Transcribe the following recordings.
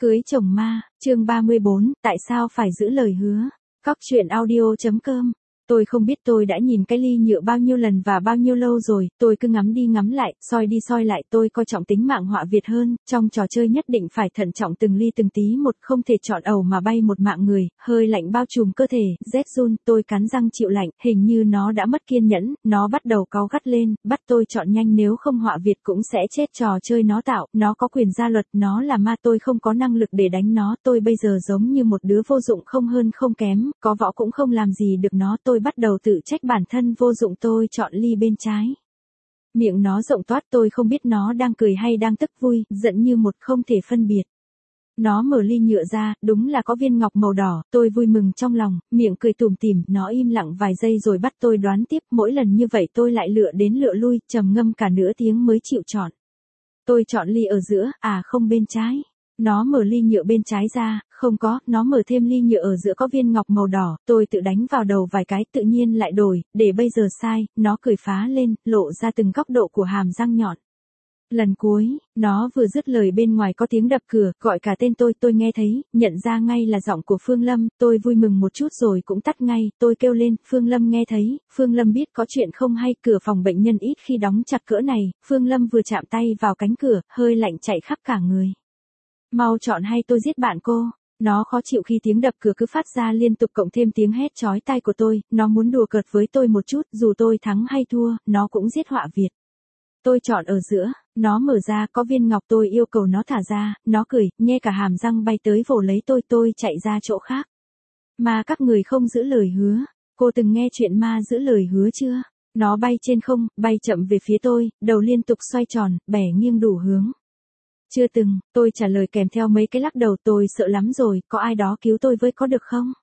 Cưới chồng ma, chương 34, tại sao phải giữ lời hứa? Cóc truyện audio.com. Tôi không biết tôi đã nhìn cái ly nhựa bao nhiêu lần và bao nhiêu lâu rồi, tôi cứ ngắm đi ngắm lại, soi đi soi lại, tôi coi trọng tính mạng họa Việt hơn, trong trò chơi nhất định phải thận trọng từng ly từng tí một, không thể chọn ẩu mà bay một mạng người, hơi lạnh bao trùm cơ thể, rét run, tôi cắn răng chịu lạnh, hình như nó đã mất kiên nhẫn, nó bắt đầu cáu gắt lên, bắt tôi chọn nhanh nếu không họa Việt cũng sẽ chết, trò chơi nó tạo, nó có quyền ra luật, nó là ma, tôi không có năng lực để đánh nó, tôi bây giờ giống như một đứa vô dụng không hơn không kém, có võ cũng không làm gì được nó, tôi bắt đầu tự trách bản thân vô dụng, tôi chọn ly bên trái. Miệng nó rộng toát, tôi không biết nó đang cười hay đang tức vui, giận như một, không thể phân biệt. Nó mở ly nhựa ra, đúng là có viên ngọc màu đỏ, tôi vui mừng trong lòng, miệng cười tủm tỉm, nó im lặng vài giây rồi bắt tôi đoán tiếp, mỗi lần như vậy tôi lại lựa đến lựa lui, trầm ngâm cả nửa tiếng mới chịu chọn. Tôi chọn ly ở giữa, không bên trái. Nó mở ly nhựa bên trái ra, không có, nó mở thêm ly nhựa ở giữa có viên ngọc màu đỏ, tôi tự đánh vào đầu vài cái tự nhiên lại đổi, để bây giờ sai, nó cười phá lên, lộ ra từng góc độ của hàm răng nhọn. Lần cuối, nó vừa dứt lời bên ngoài có tiếng đập cửa, gọi cả tên tôi nghe thấy, nhận ra ngay là giọng của Phương Lâm, tôi vui mừng một chút rồi cũng tắt ngay, tôi kêu lên, Phương Lâm nghe thấy, Phương Lâm biết có chuyện không hay, cửa phòng bệnh nhân ít khi đóng chặt cỡ này, Phương Lâm vừa chạm tay vào cánh cửa, hơi lạnh chạy khắp cả người. Mau chọn hay tôi giết bạn cô. Nó khó chịu khi tiếng đập cửa cứ phát ra liên tục cộng thêm tiếng hét chói tai của tôi, nó muốn đùa cợt với tôi một chút, dù tôi thắng hay thua, nó cũng giết họa Việt. Tôi chọn ở giữa, nó mở ra có viên ngọc, tôi yêu cầu nó thả ra, nó cười, nhe cả hàm răng bay tới vồ lấy tôi chạy ra chỗ khác. Mà các người không giữ lời hứa, cô từng nghe chuyện ma giữ lời hứa chưa? Nó bay trên không, bay chậm về phía tôi, đầu liên tục xoay tròn, bẻ nghiêng đủ hướng. Chưa từng, tôi trả lời kèm theo mấy cái lắc đầu, tôi sợ lắm rồi, có ai đó cứu tôi với có được không?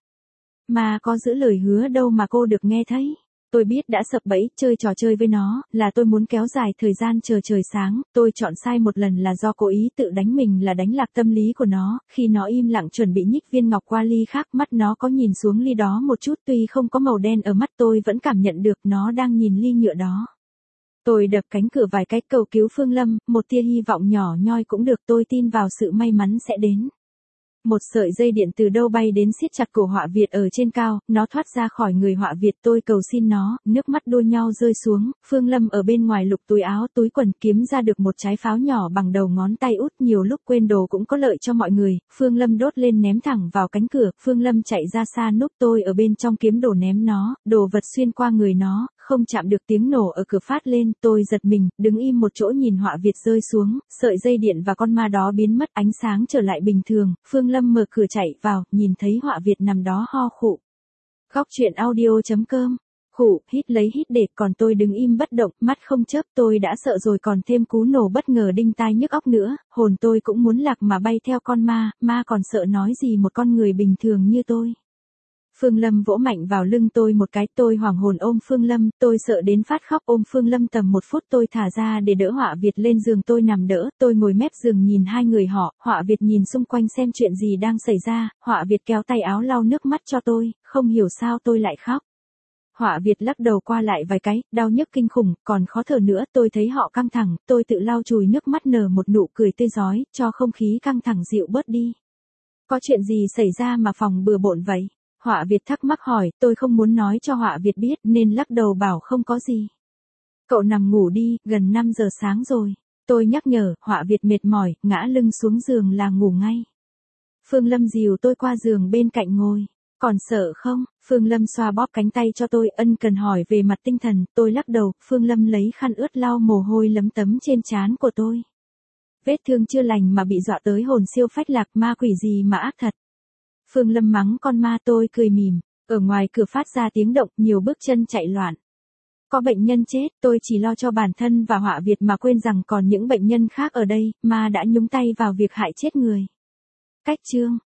Mà có giữ lời hứa đâu mà cô được nghe thấy. Tôi biết đã sập bẫy, chơi trò chơi với nó, là tôi muốn kéo dài thời gian chờ trời sáng, tôi chọn sai một lần là do cố ý tự đánh mình, là đánh lạc tâm lý của nó, khi nó im lặng chuẩn bị nhích viên ngọc qua ly khác, mắt nó có nhìn xuống ly đó một chút, tuy không có màu đen ở mắt tôi vẫn cảm nhận được nó đang nhìn ly nhựa đó. Tôi đập cánh cửa vài cái cầu cứu Phương Lâm, một tia hy vọng nhỏ nhoi cũng được, tôi tin vào sự may mắn sẽ đến. Một sợi dây điện từ đâu bay đến siết chặt cổ họa Việt ở trên cao, nó thoát ra khỏi người họa Việt, tôi cầu xin nó, nước mắt đua nhau rơi xuống, Phương Lâm ở bên ngoài lục túi áo túi quần kiếm ra được một trái pháo nhỏ bằng đầu ngón tay út, nhiều lúc quên đồ cũng có lợi cho mọi người, Phương Lâm đốt lên ném thẳng vào cánh cửa, Phương Lâm chạy ra xa núp, tôi ở bên trong kiếm đồ ném nó, đồ vật xuyên qua người nó, không chạm được, tiếng nổ ở cửa phát lên, tôi giật mình, đứng im một chỗ nhìn họa Việt rơi xuống, sợi dây điện và con ma đó biến mất, ánh sáng trở lại bình thường, Phương Lâm mở cửa chạy vào, nhìn thấy họa Việt nằm đó ho khụ. Cóc truyện audio.com. Khụ, hít lấy hít để, còn tôi đứng im bất động, mắt không chớp, tôi đã sợ rồi còn thêm cú nổ bất ngờ đinh tai nhức óc nữa, hồn tôi cũng muốn lạc mà bay theo con ma còn sợ nói gì một con người bình thường như tôi. Phương Lâm vỗ mạnh vào lưng tôi một cái, tôi hoảng hồn ôm Phương Lâm, tôi sợ đến phát khóc, ôm Phương Lâm tầm 1 phút tôi thả ra để đỡ họa Việt lên giường, tôi nằm đỡ, tôi ngồi mép giường nhìn hai người họ, họa Việt nhìn xung quanh xem chuyện gì đang xảy ra, họa Việt kéo tay áo lau nước mắt cho tôi, không hiểu sao tôi lại khóc. Họa Việt lắc đầu qua lại vài cái, đau nhức kinh khủng, còn khó thở nữa, tôi thấy họ căng thẳng, tôi tự lau chùi nước mắt nở một nụ cười tươi rói, cho không khí căng thẳng dịu bớt đi. Có chuyện gì xảy ra mà phòng bừa bộn vậy? Họa Việt thắc mắc hỏi, tôi không muốn nói cho họa Việt biết nên lắc đầu bảo không có gì. Cậu nằm ngủ đi, gần 5 giờ sáng rồi. Tôi nhắc nhở, họa Việt mệt mỏi, ngã lưng xuống giường là ngủ ngay. Phương Lâm dìu tôi qua giường bên cạnh ngồi. Còn sợ không? Phương Lâm xoa bóp cánh tay cho tôi, ân cần hỏi về mặt tinh thần, tôi lắc đầu, Phương Lâm lấy khăn ướt lau mồ hôi lấm tấm trên trán của tôi. Vết thương chưa lành mà bị dọa tới hồn siêu phách lạc, ma quỷ gì mà ác thật. Phương Lâm mắng con ma, tôi cười mỉm, ở ngoài cửa phát ra tiếng động, nhiều bước chân chạy loạn. Có bệnh nhân chết, tôi chỉ lo cho bản thân và họa Việt mà quên rằng còn những bệnh nhân khác ở đây, ma đã nhúng tay vào việc hại chết người. Cách chương